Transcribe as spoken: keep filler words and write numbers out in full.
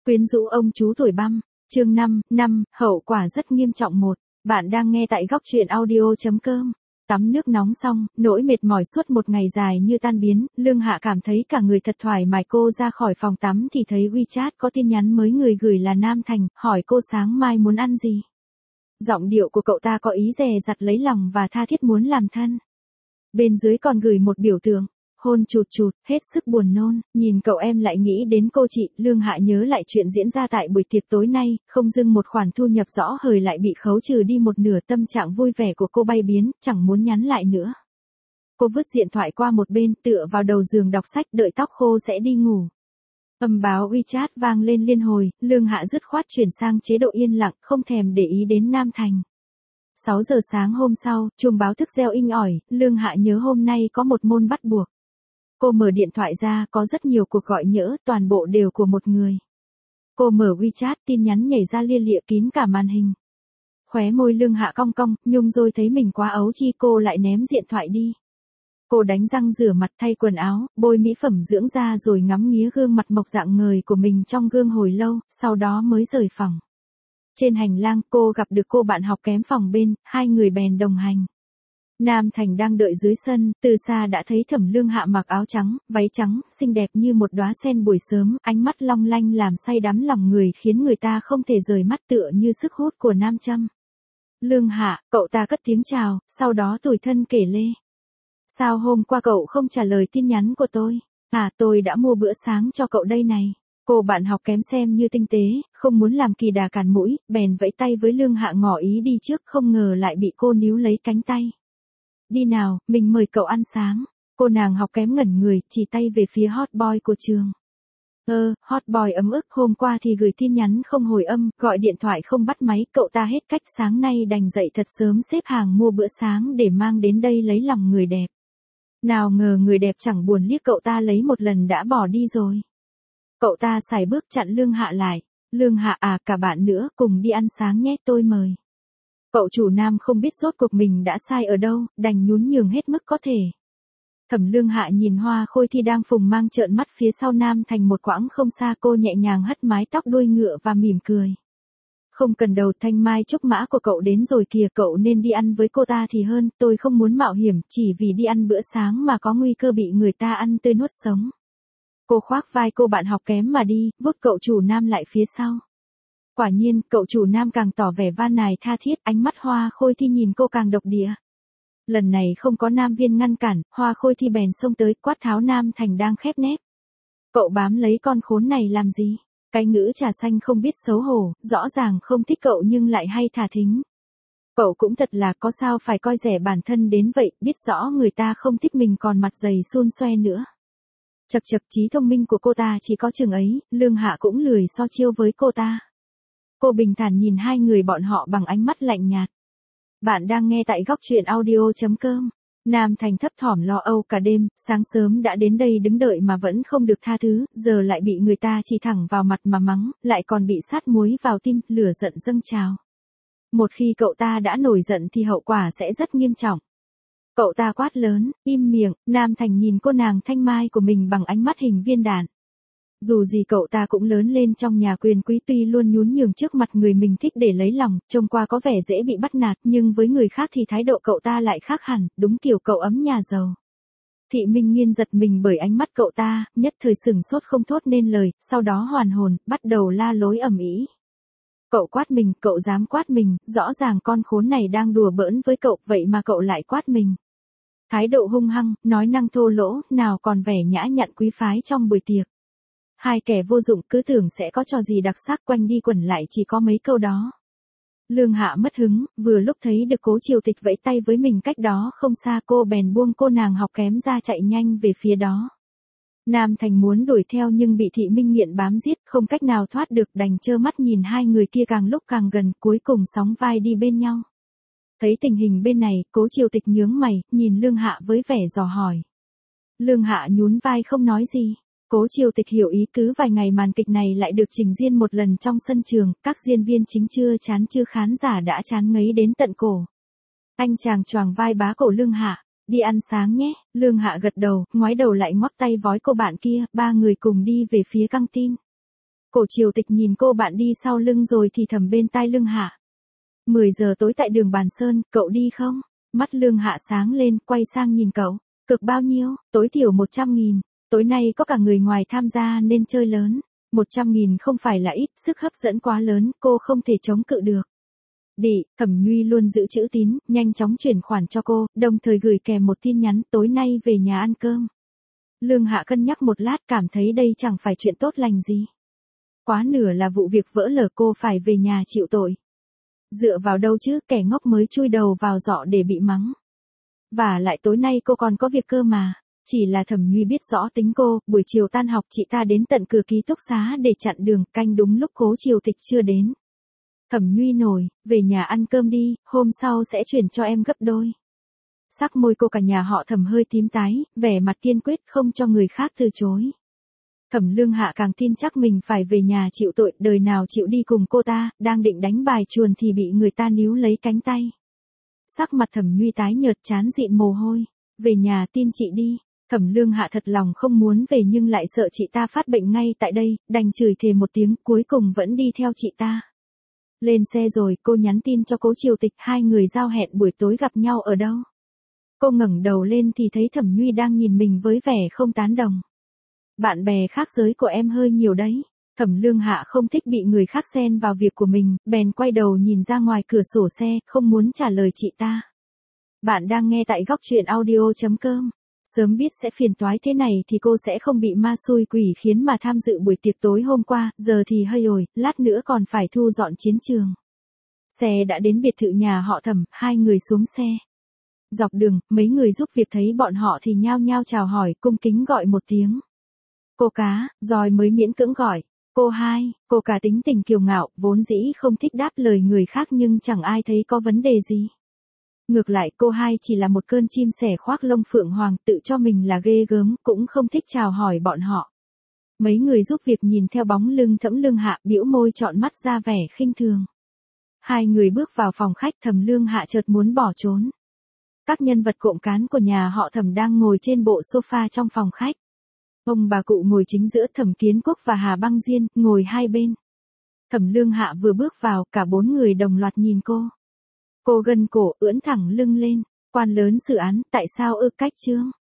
Quyến rũ ông chú tuổi băm, chương năm, năm, hậu quả rất nghiêm trọng một. Bạn đang nghe tại góc truyện audio chấm com. Tắm nước nóng xong, nỗi mệt mỏi suốt một ngày dài như tan biến, Lương Hạ cảm thấy cả người thật thoải mái. Cô ra khỏi phòng tắm thì thấy WeChat có tin nhắn mới người gửi là Nam Thành, hỏi cô sáng mai muốn ăn gì. Giọng điệu của cậu ta có ý dè dặt lấy lòng và tha thiết muốn làm thân. Bên dưới còn gửi một biểu tượng, hôn chụt chụt, hết sức buồn nôn, nhìn cậu em lại nghĩ đến cô chị. Lương Hạ nhớ lại chuyện diễn ra tại buổi tiệc tối nay, không dưng một khoản thu nhập rõ hời lại bị khấu trừ đi một nửa. Tâm trạng vui vẻ của cô bay biến, chẳng muốn nhắn lại nữa. Cô vứt điện thoại qua một bên, tựa vào đầu giường đọc sách, đợi tóc khô sẽ đi ngủ. Âm báo WeChat vang lên liên hồi, Lương Hạ dứt khoát chuyển sang chế độ yên lặng, không thèm để ý đến Nam Thành. sáu giờ sáng hôm sau, chuông báo thức reo inh ỏi, Lương Hạ nhớ hôm nay có một môn bắt buộc. Cô mở điện thoại ra, có rất nhiều cuộc gọi nhỡ, toàn bộ đều của một người. Cô mở WeChat, tin nhắn nhảy ra lia lịa kín cả màn hình. Khóe môi Lương Hạ cong cong, nhung rồi thấy mình quá ấu chi, cô lại ném điện thoại đi. Cô đánh răng rửa mặt, thay quần áo, bôi mỹ phẩm dưỡng da rồi ngắm nghía gương mặt mộc rạng ngời của mình trong gương hồi lâu, sau đó mới rời phòng. Trên hành lang, cô gặp được cô bạn học kém phòng bên, hai người bèn đồng hành. Nam Thành đang đợi dưới sân, từ xa đã thấy Thẩm Lương Hạ mặc áo trắng, váy trắng, xinh đẹp như một đóa sen buổi sớm, ánh mắt long lanh làm say đắm lòng người, khiến người ta không thể rời mắt, tựa như sức hút của nam châm. Lương Hạ, cậu ta cất tiếng chào, sau đó tủi thân kể lê. Sao hôm qua cậu không trả lời tin nhắn của tôi? À, tôi đã mua bữa sáng cho cậu đây này. Cô bạn học kém xem như tinh tế, không muốn làm kỳ đà cản mũi, bèn vẫy tay với Lương Hạ ngỏ ý đi trước, không ngờ lại bị cô níu lấy cánh tay. Đi nào, mình mời cậu ăn sáng. Cô nàng học kém ngẩn người, chỉ tay về phía hot boy của trường. Ơ, hot boy ấm ức, hôm qua thì gửi tin nhắn không hồi âm, gọi điện thoại không bắt máy, cậu ta hết cách, sáng nay đành dậy thật sớm xếp hàng mua bữa sáng để mang đến đây lấy lòng người đẹp. Nào ngờ người đẹp chẳng buồn liếc cậu ta lấy một lần đã bỏ đi rồi. Cậu ta sải bước chặn Lương Hạ lại. Lương Hạ à, cả bạn nữa, cùng đi ăn sáng nhé, tôi mời. Cậu chủ Nam không biết rốt cuộc mình đã sai ở đâu, đành nhún nhường hết mức có thể. Thẩm Lương Hạ nhìn Hoa Khôi Thi đang phùng mang trợn mắt phía sau Nam Thành một quãng không xa, cô nhẹ nhàng hất mái tóc đuôi ngựa và mỉm cười. Không cần đầu, thanh mai trúc mã của cậu đến rồi kìa, cậu nên đi ăn với cô ta thì hơn, tôi không muốn mạo hiểm, chỉ vì đi ăn bữa sáng mà có nguy cơ bị người ta ăn tươi nuốt sống. Cô khoác vai cô bạn học kém mà đi, vuốt cậu chủ Nam lại phía sau. Quả nhiên, cậu chủ Nam càng tỏ vẻ van nài tha thiết, ánh mắt Hoa Khôi Thi nhìn cô càng độc địa. Lần này không có Nam Viên ngăn cản, Hoa Khôi Thi bèn xông tới, quát tháo Nam Thành đang khép nép. Cậu bám lấy con khốn này làm gì? Cái ngữ trà xanh không biết xấu hổ, rõ ràng không thích cậu nhưng lại hay thả thính. Cậu cũng thật là, có sao phải coi rẻ bản thân đến vậy, biết rõ người ta không thích mình còn mặt dày xun xoe nữa. Chật chật, trí thông minh của cô ta chỉ có chừng ấy, Lương Hạ cũng lười so chiêu với cô ta. Cô bình thản nhìn hai người bọn họ bằng ánh mắt lạnh nhạt. Bạn đang nghe tại góc truyện audio chấm com. Nam Thành thấp thỏm lo âu cả đêm, sáng sớm đã đến đây đứng đợi mà vẫn không được tha thứ, giờ lại bị người ta chỉ thẳng vào mặt mà mắng, lại còn bị sát muối vào tim, lửa giận dâng trào. Một khi cậu ta đã nổi giận thì hậu quả sẽ rất nghiêm trọng. Cậu ta quát lớn, im miệng. Nam Thành nhìn cô nàng thanh mai của mình bằng ánh mắt hình viên đạn. Dù gì cậu ta cũng lớn lên trong nhà quyền quý, tuy luôn nhún nhường trước mặt người mình thích để lấy lòng, trông qua có vẻ dễ bị bắt nạt, nhưng với người khác thì thái độ cậu ta lại khác hẳn, đúng kiểu cậu ấm nhà giàu. Thị Minh Nghiên giật mình bởi ánh mắt cậu ta, nhất thời sửng sốt không thốt nên lời, sau đó hoàn hồn, bắt đầu la lối ầm ĩ. Cậu quát mình, cậu dám quát mình, rõ ràng con khốn này đang đùa bỡn với cậu, vậy mà cậu lại quát mình. Thái độ hung hăng, nói năng thô lỗ, nào còn vẻ nhã nhặn quý phái trong buổi tiệc. Hai kẻ vô dụng cứ tưởng sẽ có trò gì đặc sắc, quanh đi quẩn lại chỉ có mấy câu đó. Lương Hạ mất hứng, vừa lúc thấy được Cố Triều Tịch vẫy tay với mình cách đó không xa, cô bèn buông cô nàng học kém ra chạy nhanh về phía đó. Nam Thành muốn đuổi theo nhưng bị Thị Minh Nghiện bám giết, không cách nào thoát được, đành trơ mắt nhìn hai người kia càng lúc càng gần, cuối cùng sóng vai đi bên nhau. Thấy tình hình bên này, Cố Triều Tịch nhướng mày, nhìn Lương Hạ với vẻ dò hỏi. Lương Hạ nhún vai không nói gì. Cố Triều Tịch hiểu ý, cứ vài ngày màn kịch này lại được trình diễn một lần trong sân trường, các diễn viên chính chưa chán chưa khán giả đã chán ngấy đến tận cổ. Anh chàng choàng vai bá cổ Lương Hạ, đi ăn sáng nhé. Lương Hạ gật đầu, ngoái đầu lại ngoắc tay vói cô bạn kia, ba người cùng đi về phía căng tin. Cổ Triều Tịch nhìn cô bạn đi sau lưng rồi thì thầm bên tai Lương Hạ. mười giờ tối tại đường Bàn Sơn, cậu đi không? Mắt Lương Hạ sáng lên, quay sang nhìn cậu. Cực bao nhiêu? Tối thiểu một trăm nghìn. Tối nay có cả người ngoài tham gia nên chơi lớn. một trăm nghìn không phải là ít, sức hấp dẫn quá lớn, cô không thể chống cự được. Đi, Thẩm Nhuy luôn giữ chữ tín, nhanh chóng chuyển khoản cho cô, đồng thời gửi kèm một tin nhắn tối nay về nhà ăn cơm. Lương Hạ cân nhắc một lát cảm thấy đây chẳng phải chuyện tốt lành gì. Quá nửa là vụ việc vỡ lở cô phải về nhà chịu tội. Dựa vào đâu chứ, kẻ ngốc mới chui đầu vào giỏ để bị mắng. Và lại tối nay cô còn có việc cơ mà. Chỉ là Thẩm Nhuy biết rõ tính cô, buổi chiều tan học chị ta đến tận cửa ký túc xá để chặn đường, canh đúng lúc Cố Triều Tịch chưa đến. Thẩm Nhuy nổi, về nhà ăn cơm đi, hôm sau sẽ chuyển cho em gấp đôi. Sắc môi cô cả nhà họ Thẩm hơi tím tái, vẻ mặt kiên quyết không cho người khác từ chối. Thẩm Lương Hạ càng tin chắc mình phải về nhà chịu tội, đời nào chịu đi cùng cô ta, đang định đánh bài chuồn thì bị người ta níu lấy cánh tay. Sắc mặt Thẩm Nhuy tái nhợt chán dịn mồ hôi, về nhà tin chị đi. Thẩm Lương Hạ thật lòng không muốn về nhưng lại sợ chị ta phát bệnh ngay tại đây, đành chửi thề một tiếng, cuối cùng vẫn đi theo chị ta. Lên xe rồi, cô nhắn tin cho Cố Triều Tịch, hai người giao hẹn buổi tối gặp nhau ở đâu. Cô ngẩng đầu lên thì thấy Thẩm Nhuy đang nhìn mình với vẻ không tán đồng. Bạn bè khác giới của em hơi nhiều đấy. Thẩm Lương Hạ không thích bị người khác xen vào việc của mình, bèn quay đầu nhìn ra ngoài cửa sổ xe, không muốn trả lời chị ta. Bạn đang nghe tại góc truyện audio chấm com. Sớm biết sẽ phiền toái thế này thì cô sẽ không bị ma xui quỷ khiến mà tham dự buổi tiệc tối hôm qua, giờ thì hơi ồi, lát nữa còn phải thu dọn chiến trường. Xe đã đến biệt thự nhà họ Thẩm, hai người xuống xe. Dọc đường, mấy người giúp việc thấy bọn họ thì nhao nhao chào hỏi, cung kính gọi một tiếng. Cô Cá, rồi mới miễn cưỡng gọi. Cô Hai, cô Cá tính tình kiêu ngạo, vốn dĩ không thích đáp lời người khác nhưng chẳng ai thấy có vấn đề gì. Ngược lại cô Hai chỉ là một cơn chim sẻ khoác lông phượng hoàng, tự cho mình là ghê gớm, cũng không thích chào hỏi bọn họ. Mấy người giúp việc nhìn theo bóng lưng Thẩm Lương Hạ, bĩu môi trọn mắt ra vẻ khinh thường. Hai người bước vào phòng khách, Thẩm Lương Hạ chợt muốn bỏ trốn. Các nhân vật cộm cán của nhà họ Thẩm đang ngồi trên bộ sofa trong phòng khách. Ông bà cụ ngồi chính giữa, Thẩm Kiến Quốc và Hà Băng Diên ngồi hai bên. Thẩm Lương Hạ vừa bước vào, cả bốn người đồng loạt nhìn cô. Cô gân cổ, ưỡn thẳng lưng lên, quan lớn xử án, tại sao ư cách chương?